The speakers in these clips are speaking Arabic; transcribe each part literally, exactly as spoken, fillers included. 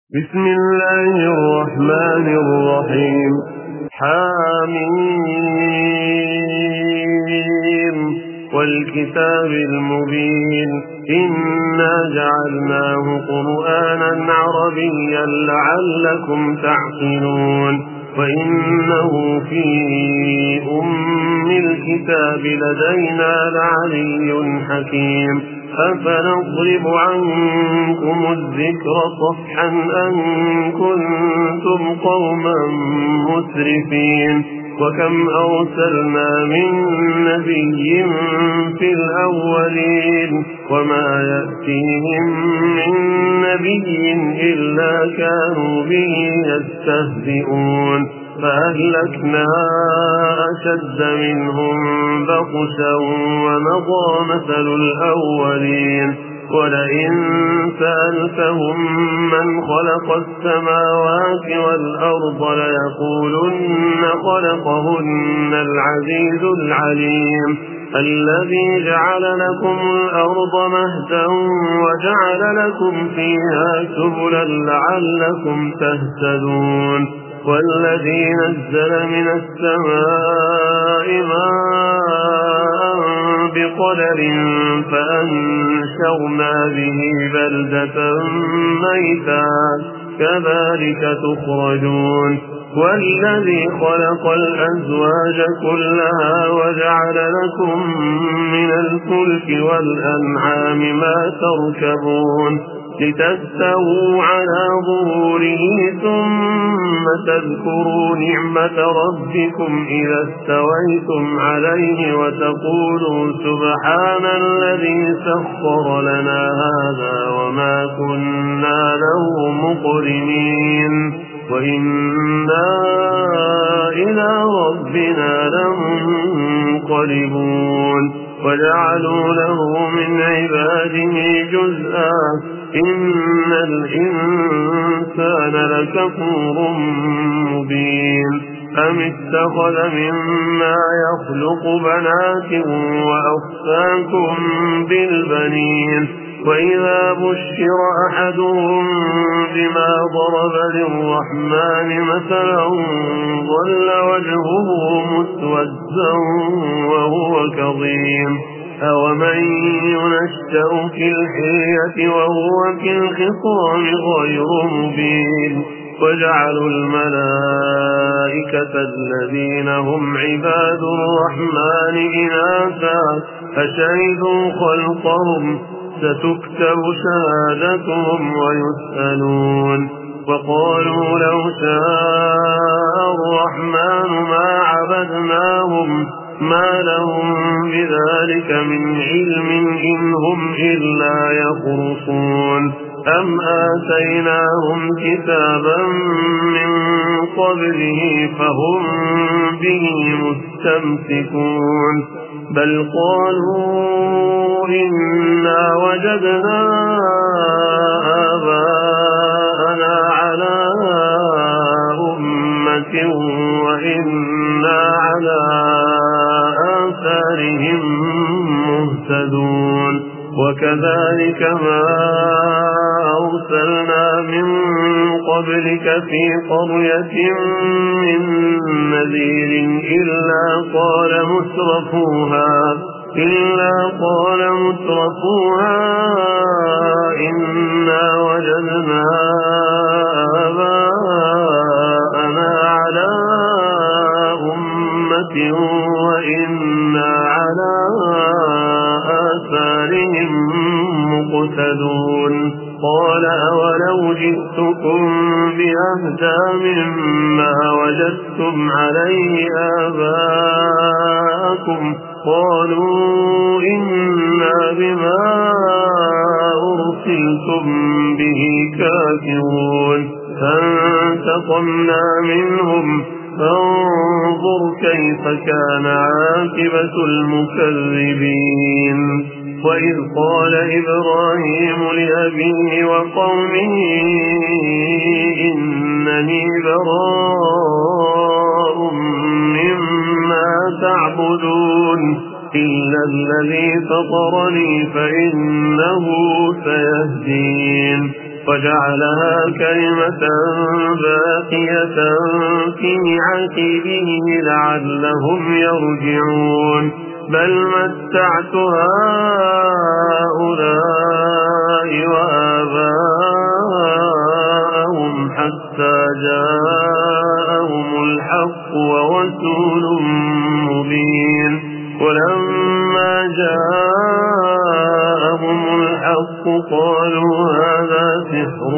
بسم الله الرحمن الرحيم. حاميم والكتاب المبين إنا جعلناه قرآنا عربيا لعلكم تعقلون وإنه في أم الكتاب لدينا لعلي حكيم أفنضرب عنكم الذكر صفحا أن كنتم قوما مسرفين وكم أرسلنا من نبي في الأولين وما يأتيهم من نبي إلا كانوا به يستهزئون فأهلكنا أشد منهم بطشا ومضى مثل الأولين ولئن سألتهم من خلق السماوات والأرض ليقولن خلقهن العزيز العليم الذي جعل لكم الأرض مهدا وجعل لكم فيها سبلا لعلكم تهتدون والذي نزل من السماء ماء بقدر فأنشرنا به بلدة ميتا كذلك تخرجون والذي خلق الأزواج كلها وجعل لكم من الفلك والأنعام ما تركبون لتستووا على ظهوره ثم تذكروا نعمة ربكم إذا استويتم عليه وتقولوا سبحان الذي سخر لنا هذا وما كنا له مقرنين وإنا إلى ربنا لمنقلبون وجعلوا له من عباده جزءا إن الإنسان لكفور مبين أم اتخذ مما يخلق بنات وأصفاكم بالبنين وإذا بشر أحدهم بما ضرب للرحمن مثلا ظل وجهه مسودا وهو كظيم أومن ينشأ في الحلية وهو في الخصام غير مبين وجعلوا الملائكة الذين هم عباد الرحمن إناثا أشهدوا خلقهم ستكتب شهادتهم ويسألون وقالوا لو شاء الرحمن ما عبدناهم ما لهم بذلك من علم إن هم إلا يخرصون أم آتيناهم كتابا من قبله فهم به مستمسكون بل قالوا إنا وجدنا آباءنا على أمة وإنا على آثارهم مهتدون وكذلك ما أرسلنا من قبلك في قرية من نذير إلا قال مترفوها إلا قال مترفوها إنا وجدنا آباءنا على أمة وإنا على آثارهم مقتدون قال أولو جئتكم بأهدى مما وجدتم عليه آباءكم قالوا إنا بما أرسلتم به كافرون فانتقمنا منهم فانظر كيف كان عاقبة المكذبين وإذ قال إبراهيم لأبيه وقومه إنني براء مما تعبدون إلا الذي فطرني فإنه سيهدين وجعلها كلمة باقية في عقبه لعلهم يرجعون بل متعت هؤلاء وآباءهم حتى جاءهم الحق ورسول مبين ولما جاءهم الحق قالوا هذا سحر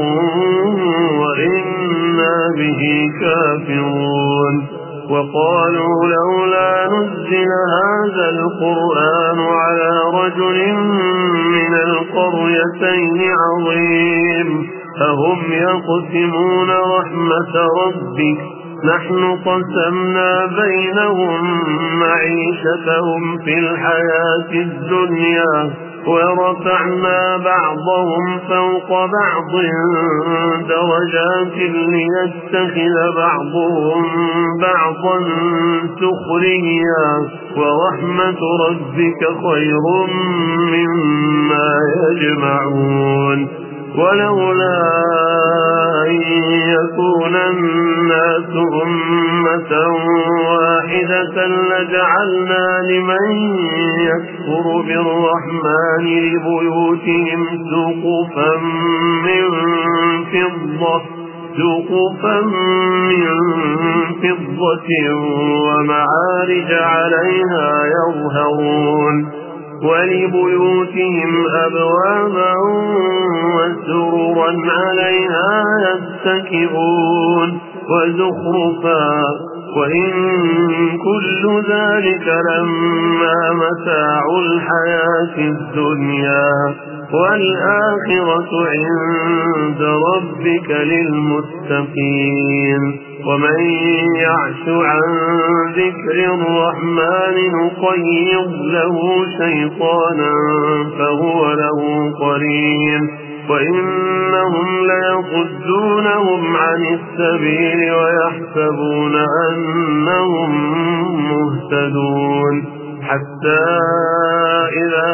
وإنا به كافرون وقالوا لولا نزل هذا القرآن على رجل من القريتين عظيم أهم يقسمون رحمة ربك نحن قسمنا بينهم معيشتهم في الحياة الدنيا ورفعنا بعضهم فوق بعض درجات ليتخذ بعضهم بعضا سخريا ورحمة ربك خير مما يجمعون ولولا أن يكون الناس أمة واحدة لجعلنا لمن يكفر بالرحمن لبيوتهم سقفا من فضة سقفا من فضة ومعارج عليها يظهرون ولبيوتهم أبوابا وسررا عليها يتكئون وزخرفا وإن كل ذلك لما متاع الحياة الدنيا والآخرة عند ربك للمتقين ومن يعش عن ذكر الرحمن نقيض له شيطانا فهو له قرين وإنهم ليصدونهم عن السبيل ويحسبون أنهم مهتدون حتى إذا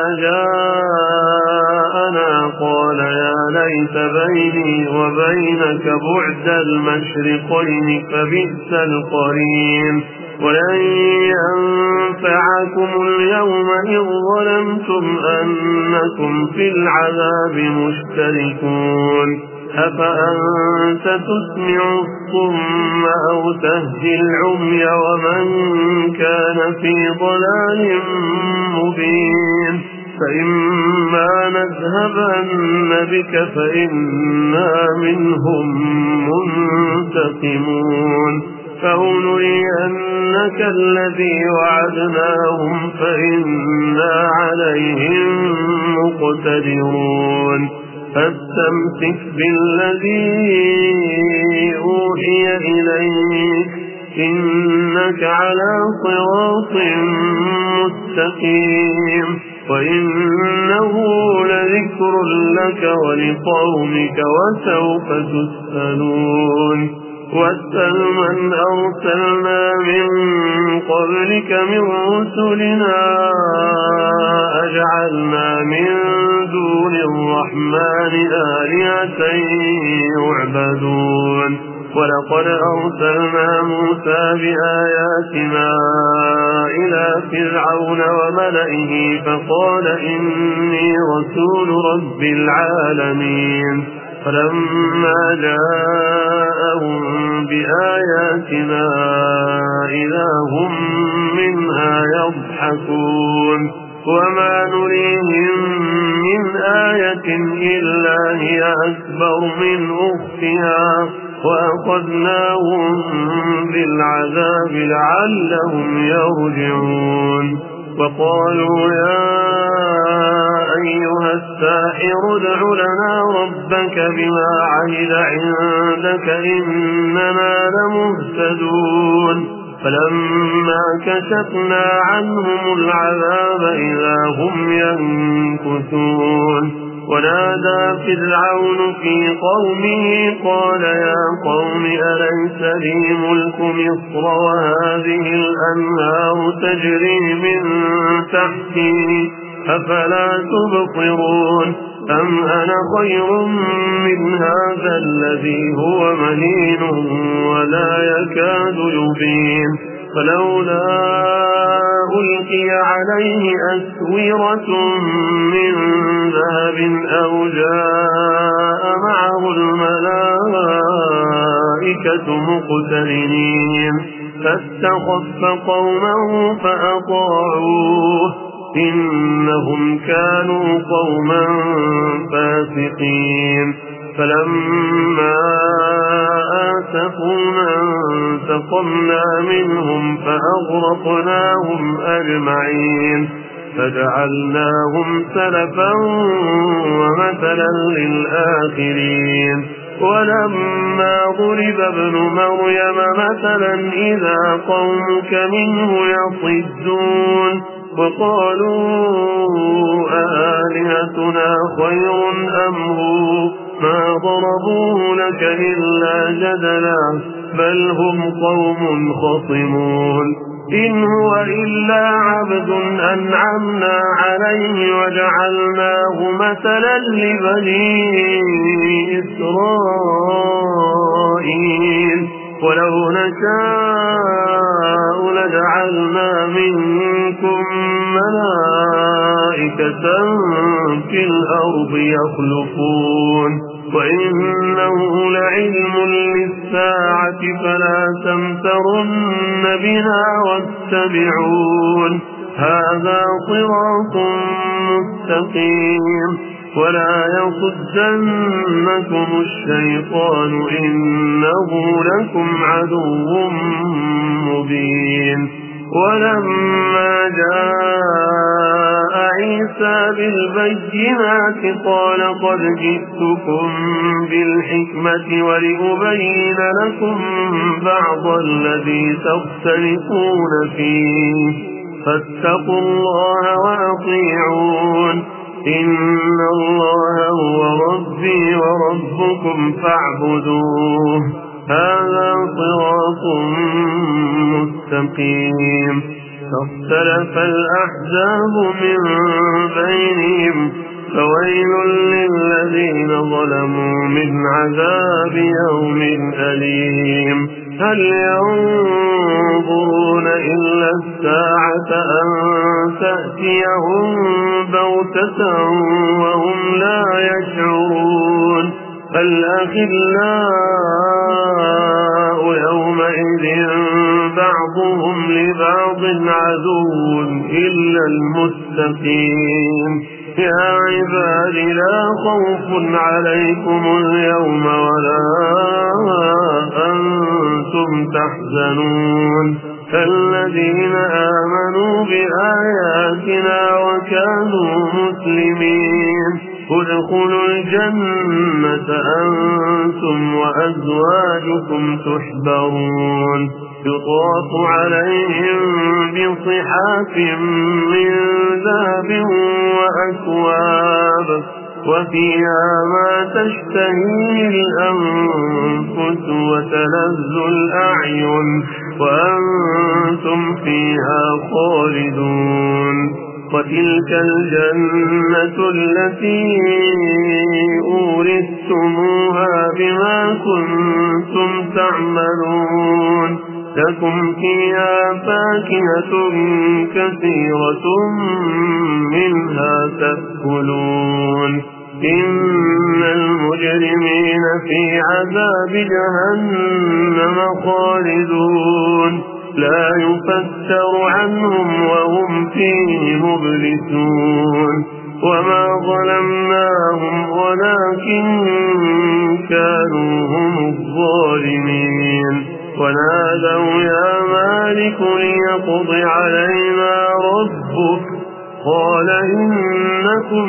جاءنا قال يا ليت بيني وبينك بعد المشرقين فبئس القرين ولن ينفعكم اليوم إذ ظلمتم أنكم في العذاب مشتركون أفأنت تسمع الصم أو تهدي العمي ومن كان في ضلال مبين فإما نذهبن بك فإنا منهم منتقمون فأولينك الذي وعدناهم فإنا عليهم مقتدرون فاستمسك بالذي أوحي إليك إنك على صراط مستقيم وإنه لذكر لك ولقومك وسوف تسألون واسأل من أرسلنا من قبلك من رسلنا أجعلنا من دون الرحمن آلهة يعبدون ولقد أرسلنا موسى بآياتنا إلى فرعون وملئه فقال إني رسول رب العالمين فلما جاءهم بآياتنا إذا هم منها يضحكون وما نريهم من آية إلا هي أكبر من أختها وأخذناهم بالعذاب لعلهم يرجعون وقالوا يا أيها الساحر ادع لنا ربك بما عهد عندك إننا لمهتدون فلما كشفنا عنهم العذاب إذا هم ينكثون ونادى فرعون في قومه قال يا قوم أليس لي ملك مصر وهذه الأنهار تجري من تحتي أفلا تبصرون أم أنا خير من هذا الذي هو مهين ولا يكاد يبين فلولا ألقي عليه أسورة من ذهب أو جاء معه الملائكة مقترنين فاستخف قومه فأطاعوه إنهم كانوا قوما فاسقين فلما آسفونا انتقمنا منهم فأغرقناهم أجمعين فجعلناهم سلفا ومثلا للآخرين ولما ضرب ابن مريم مثلا إذا قومك منه يصدون وقالوا آلهتنا خير أم هو ما ضربوه لك إلا جدلا بل هم قوم خصمون إن هو إلا عبد أنعمنا عليه وجعلناه مثلا لبني إسرائيل ولو نشاء لجعلنا منكم ملائكة في الأرض يخلفون وإنه لعلم للساعة فلا تمترن بها واتبعون هذا صراط مستقيم ولا يصدنكم الشيطان إنه لكم عدو مبين ولما جاء عيسى بالبينات قال قد جئتكم بالحكمة ولأبين لكم بعض الذي تختلفون فيه فاتقوا الله وأطيعون إن الله هو ربي وربكم فاعبدوه هذا صراط مستقيم فاختلف الأحزاب من بينهم فويل للذين ظلموا من عذاب يوم أليم هل ينظرون إلا الساعة أن تأتيهم بغتة وهم لا يشعرون الأخلاء يومئذ بعضهم لبعض عدو إلا المتقين يا عباد لا خوف عليكم اليوم ولا أنتم تحزنون فالذين آمنوا بآياتنا وكانوا مسلمين ادخلوا الجنة أنتم وأزواجكم تحبرون يطاف عليهم بصحاف من ذهب وأكواب وفيها ما تشتهيه الأنفس وتلذ الأعين وأنتم فيها خالدون وتلك الجنة التي أورثتموها بما كنتم تعملون لكم فيها فاكهة كثيرة منها تأكلون إن المجرمين في عذاب جهنم خالدون لا يفتر عنهم وهم فيه مبلسون وما ظلمناهم ولكن كانوا هم الظالمين ونادوا يا مالك ليقض علينا ربك قال إنكم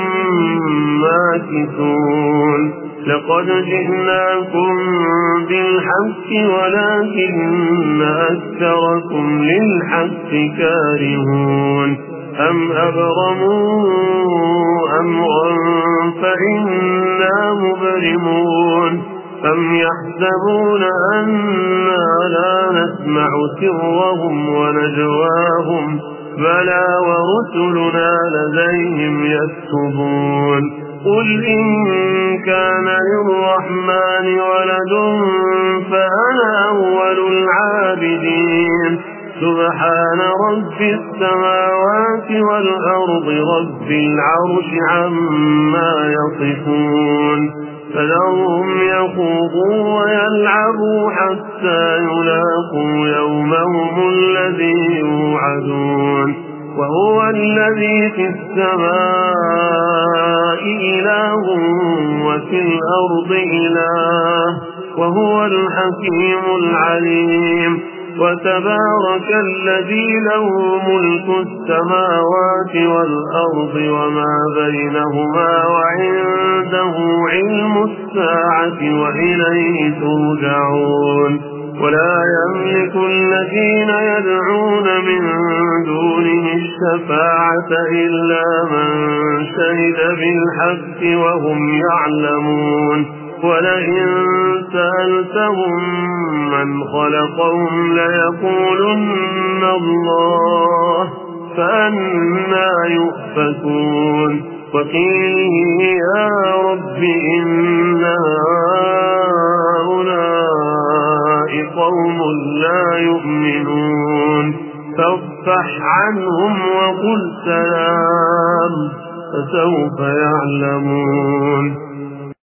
ماكثون لقد جئناكم بالحق ولكن أكثركم للحق كارهون أم أبرموا أمرا فإنا مبرمون أم يحسبون أنا لا نسمع سرهم ونجواهم بلى ورسلنا لديهم يكتبون قل إن كان للرحمن ولد فأنا أول العابدين سبحان رب السماوات والأرض رب العرش عما يصفون فذرهم يخوضوا ويلعبوا حتى يلاقوا يومهم الذي يوعدون وهو الذي في السماء إله وفي الأرض إله وهو الحكيم العليم وتبارك الذي له ملك السماوات والأرض وما بينهما وعنده علم الساعة وإليه ترجعون ولا يملك الذين يدعون من دونه الشفاعة إلا من شهد بالحق وهم يعلمون ولئن سألتهم من خلقهم ليقولن الله فأنى يؤفكون وقيل يا رب إن هؤلاء قوم لا يؤمنون فاصفح عنهم وقل سلام فسوف يعلمون